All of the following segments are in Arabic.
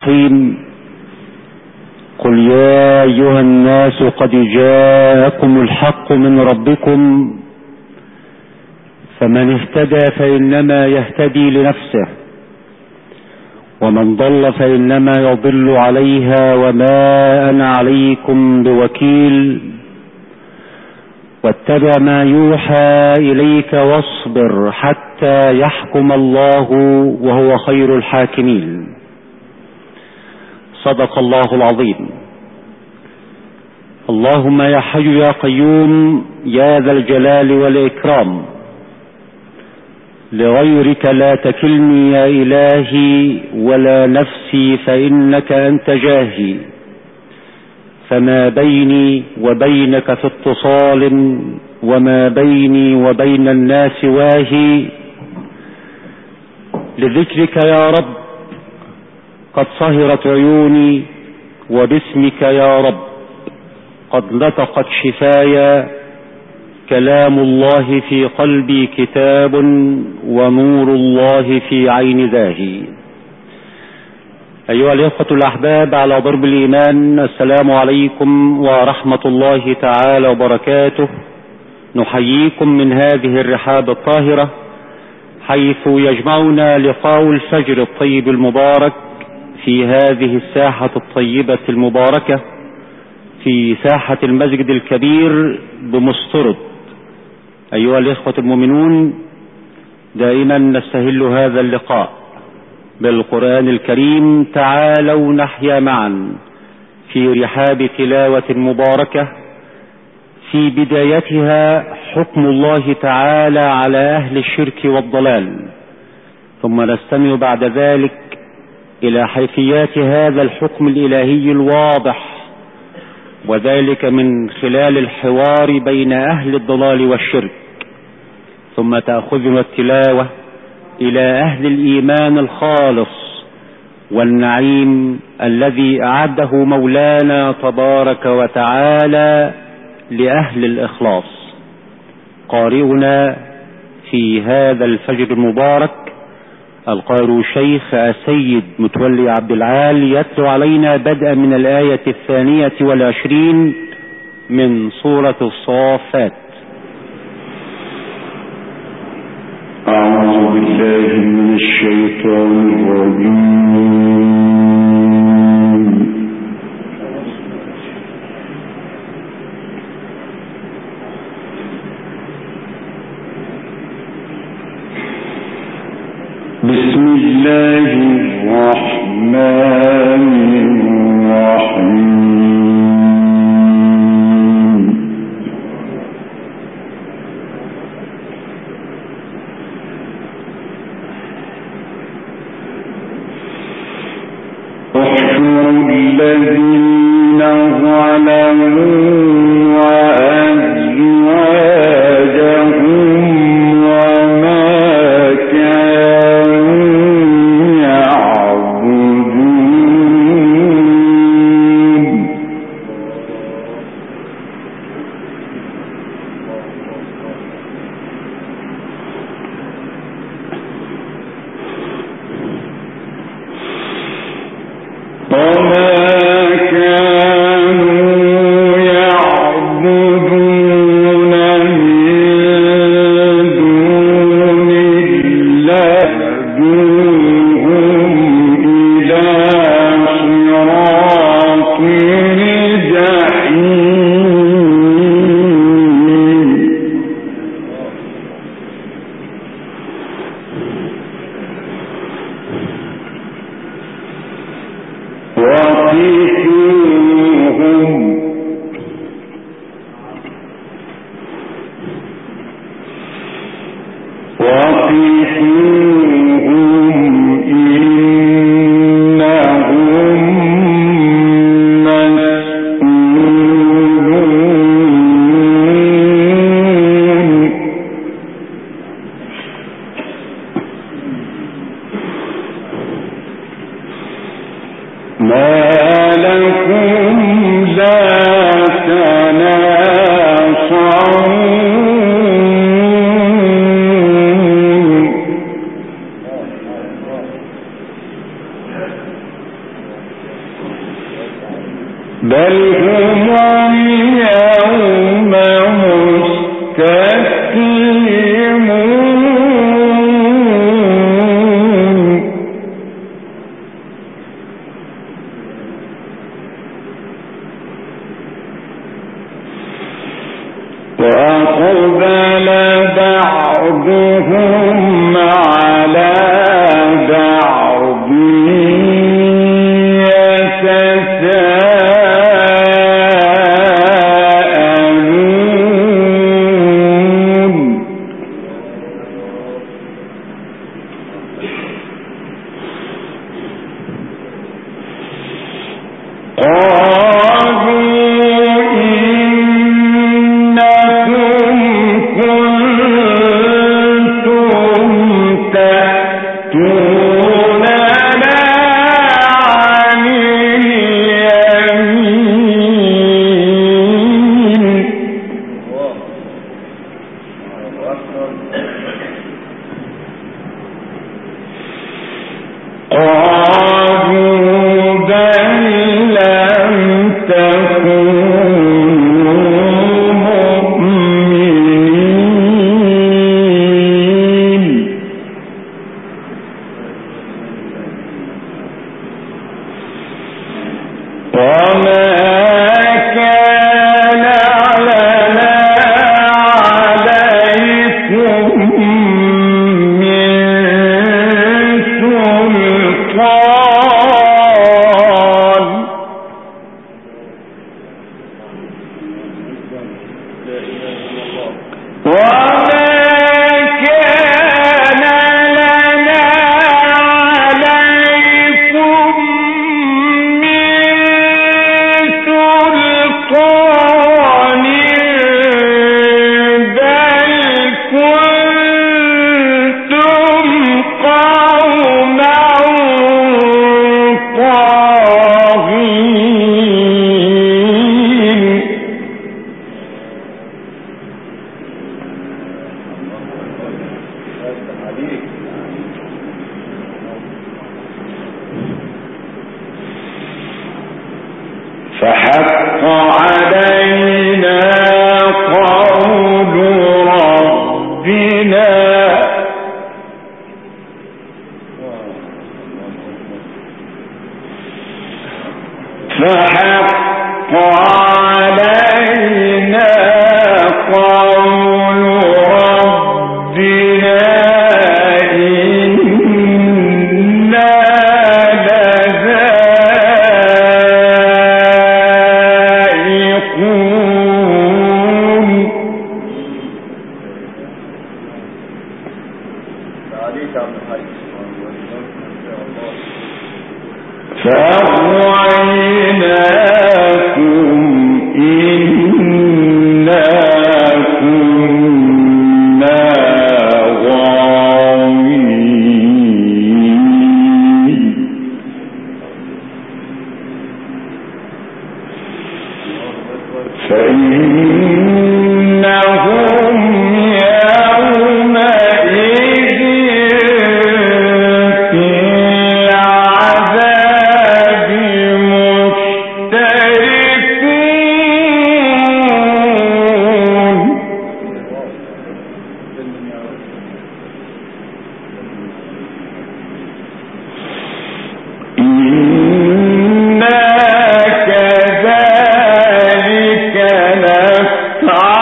الرحيم. قل يا أيها الناس قد جاءكم الحق من ربكم فمن اهتدى فإنما يهتدي لنفسه ومن ضل فإنما يضل عليها وما أنا عليكم بوكيل واتبع ما يوحى إليك واصبر حتى يحكم الله وهو خير الحاكمين. صدق الله العظيم. اللهم يا حي يا قيوم يا ذا الجلال والإكرام، لغيرك لا تكلني يا إلهي ولا نفسي فإنك أنت جاهي، فما بيني وبينك في اتصال وما بيني وبين الناس واهي. لذكرك يا رب قد صهرت عيوني، وباسمك يا رب قد نطقت شفايا. كلام الله في قلبي كتاب ونور الله في عين ذاهي. أيها الإخوة الأحباب على ضرب الإيمان، السلام عليكم ورحمة الله تعالى وبركاته. نحييكم من هذه الرحاب الطاهرة حيث يجمعنا لقاء الفجر الطيب المبارك في هذه الساحة الطيبة المباركة، في ساحة المسجد الكبير بمسترد. أيها الإخوة المؤمنون، دائما نستهل هذا اللقاء بالقرآن الكريم. تعالوا نحيا معا في رحاب تلاوة مباركة في بدايتها حكم الله تعالى على أهل الشرك والضلال، ثم نستمع بعد ذلك إلى حيثيات هذا الحكم الإلهي الواضح، وذلك من خلال الحوار بين أهل الضلال والشرك. ثم تأخذنا التلاوة إلى أهل الإيمان الخالص والنعيم الذي أعده مولانا تبارك وتعالى لأهل الإخلاص. قارئنا في هذا الفجر المبارك القارئ الشيخ السيد متولي عبد العال يتلو علينا بدءا من الآية 22 من سورة الصافات. أعوذ بالله من الشيطان الرجيم. بسم الله الرحمن الرحيم. احشروا الذين ظلموا بل هم اليوم مستسلمون وأقبل بعضهم على بعض فحق علينا قول ربنا فحق علينا قول ربنا إنا فأغويناكم إنا كنا غاوين فإنهم يومئذ في العذاب مشتركون إنا كذلك نفعل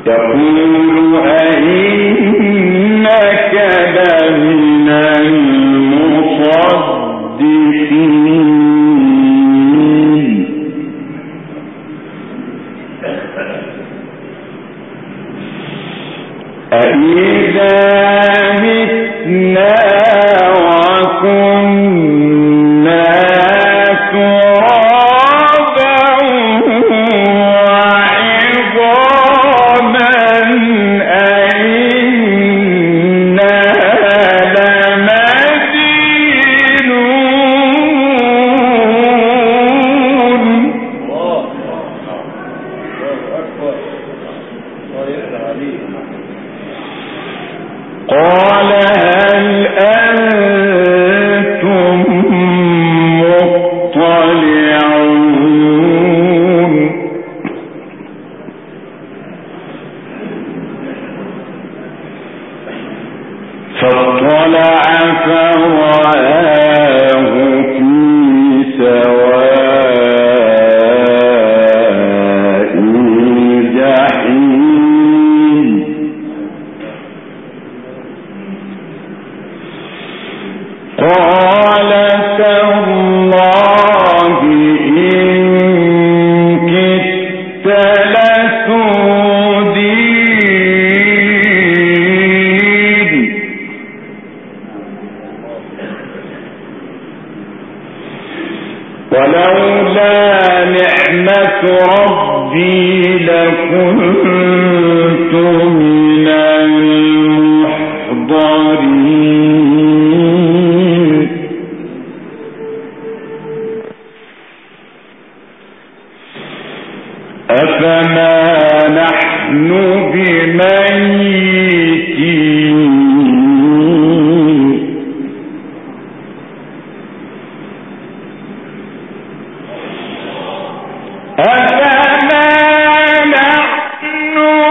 يقول أئنك لمن المصدقين أإذا متنا وكنا ترابا وعظاما أئنا لمدينون قال هل أنتم مطلعون فاطلع فرآه في سواء الجحيم قال تالله إن كدت لتردين ولولا نعمة ربي لكنت من المحضرين أفما نحن بميتين أفما نحن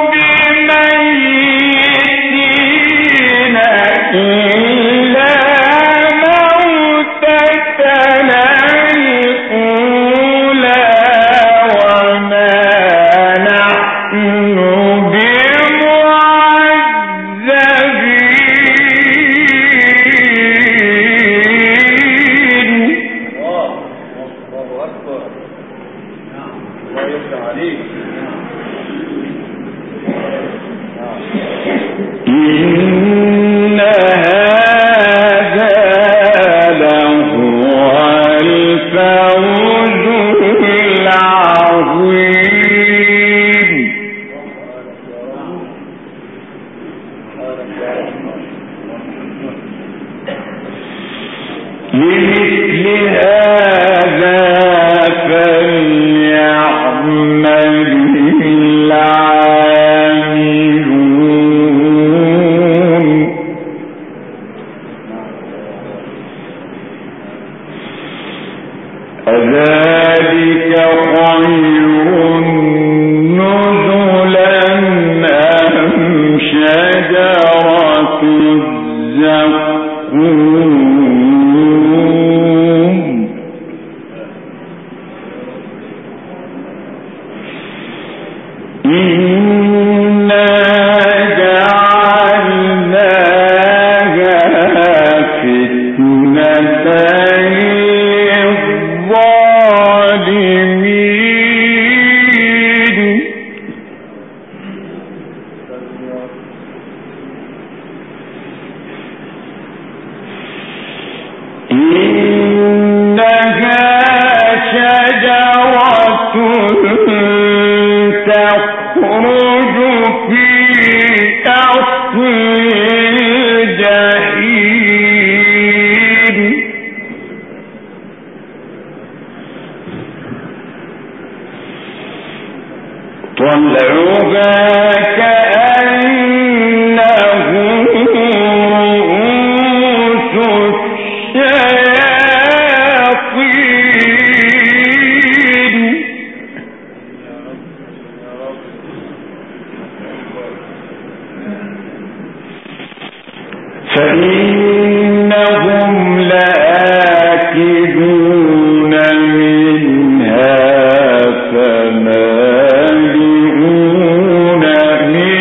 بميتين إلا موتتنا الأولى وما نحن بمعذبين إن هذا لهو الفوز العظيم لمثل هذا فليعمل العاملون أذلك خير نزلا أم شجرة الزقوم إنا جعلناها فتنة للظالمين إنها شجرة تخرج في أصل الجحيم طلعها كأنه رؤوس الشياطين فإنهم لآكلون منها فمالئون منها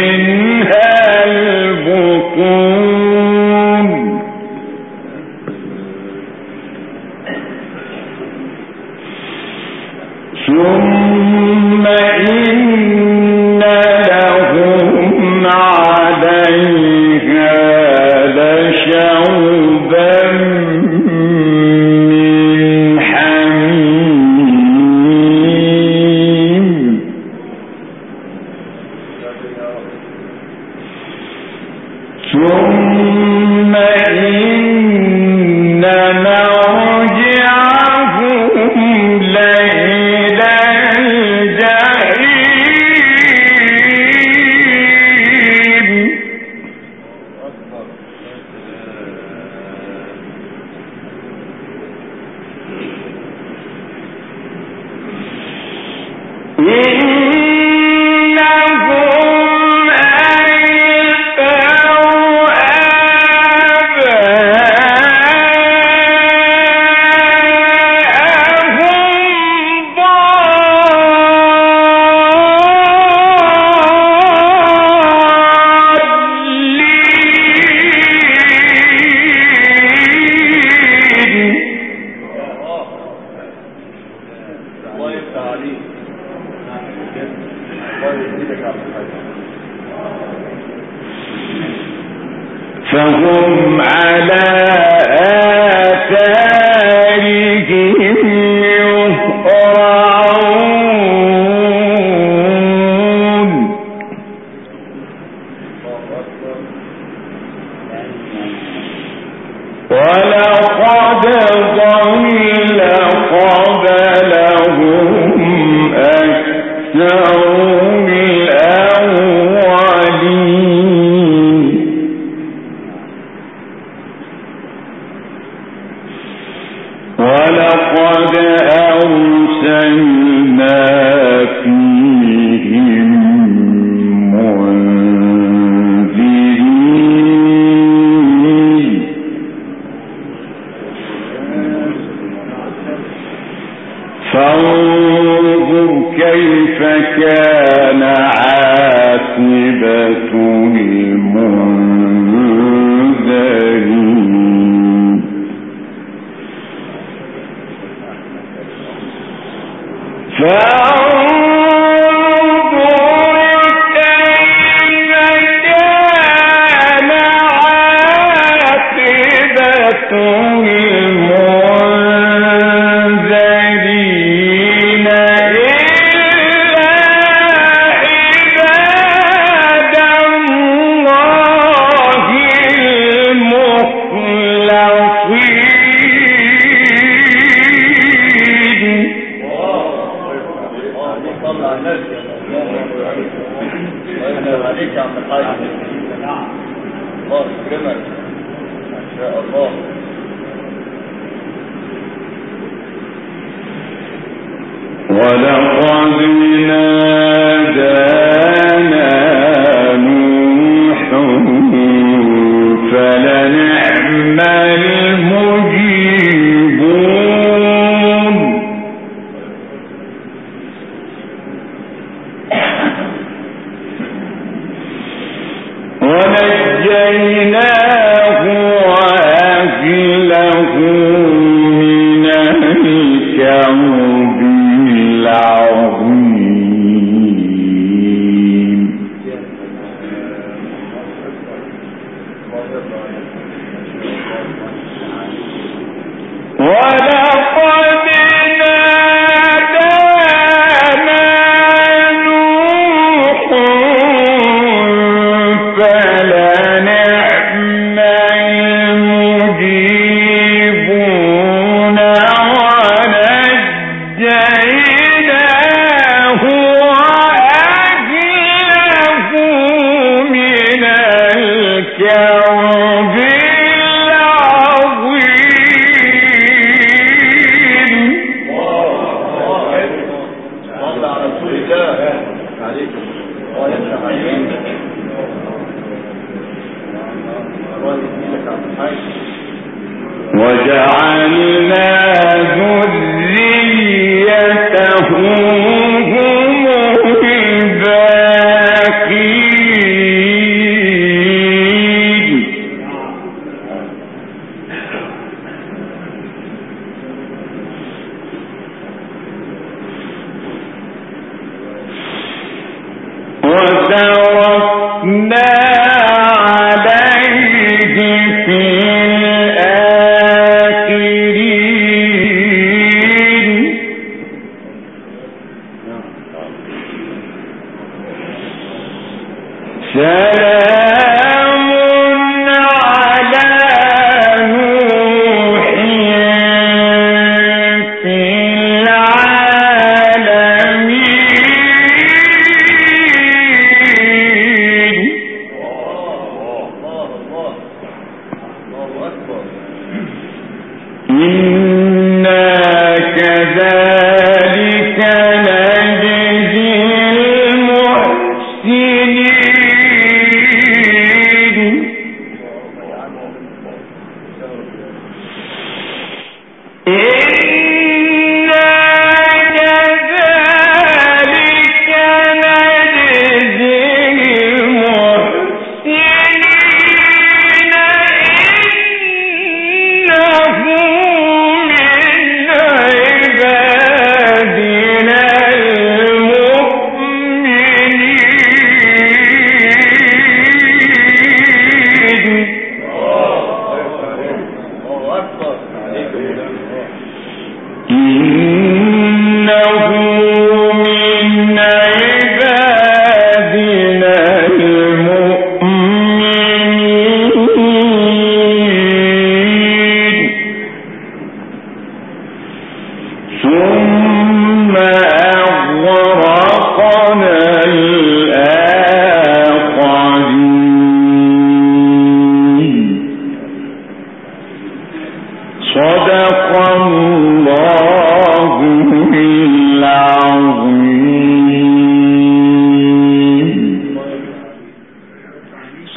فهم على آثارهم يهرعون ولقد ضل قبلهم أكثر ولقد أرسلنا فيهم منذرين فانظر كيف كان عاقبة المنذرين ولقد نادانا نوح فلنعم المجيبون ونجيناه وأهله من الكرب العظيم ولقد نادانا نوح فلنعم المجيبون ونجيناه وأهله من الكرب وجعلنا ذريته هم الباقين وتركنا عليه في سلام على نوح في العالمين إنا كذلك نجزي المحسنين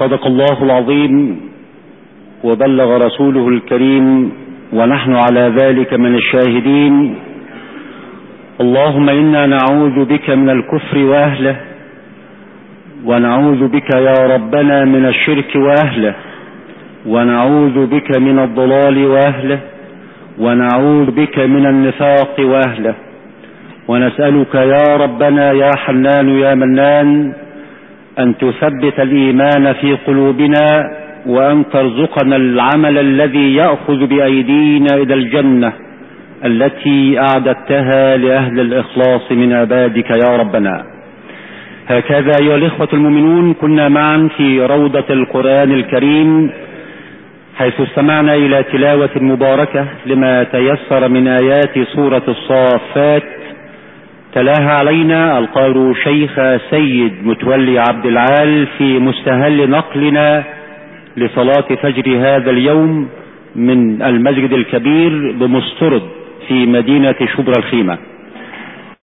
صدق الله العظيم وبلغ رسوله الكريم ونحن على ذلك من الشاهدين. اللهم إنا نعوذ بك من الكفر وأهله، ونعوذ بك يا ربنا من الشرك وأهله، ونعوذ بك من الضلال وأهله، ونعوذ بك من النفاق وأهله، ونسألك يا ربنا يا حنان يا منان أن تثبت الإيمان في قلوبنا، وأن ترزقنا العمل الذي يأخذ بأيدينا إلى الجنة التي أعددتها لأهل الإخلاص من عبادك يا ربنا. هكذا أيها الإخوة المؤمنون كنا معا في روضة القرآن الكريم، حيث استمعنا إلى تلاوة مباركة لما تيسر من آيات سورة الصافات، تلاها علينا القارئ شيخ سيد متولي عبد العال في مستهل نقلنا لصلاة فجر هذا اليوم من المسجد الكبير بمسترد في مدينة شبرا الخيمة.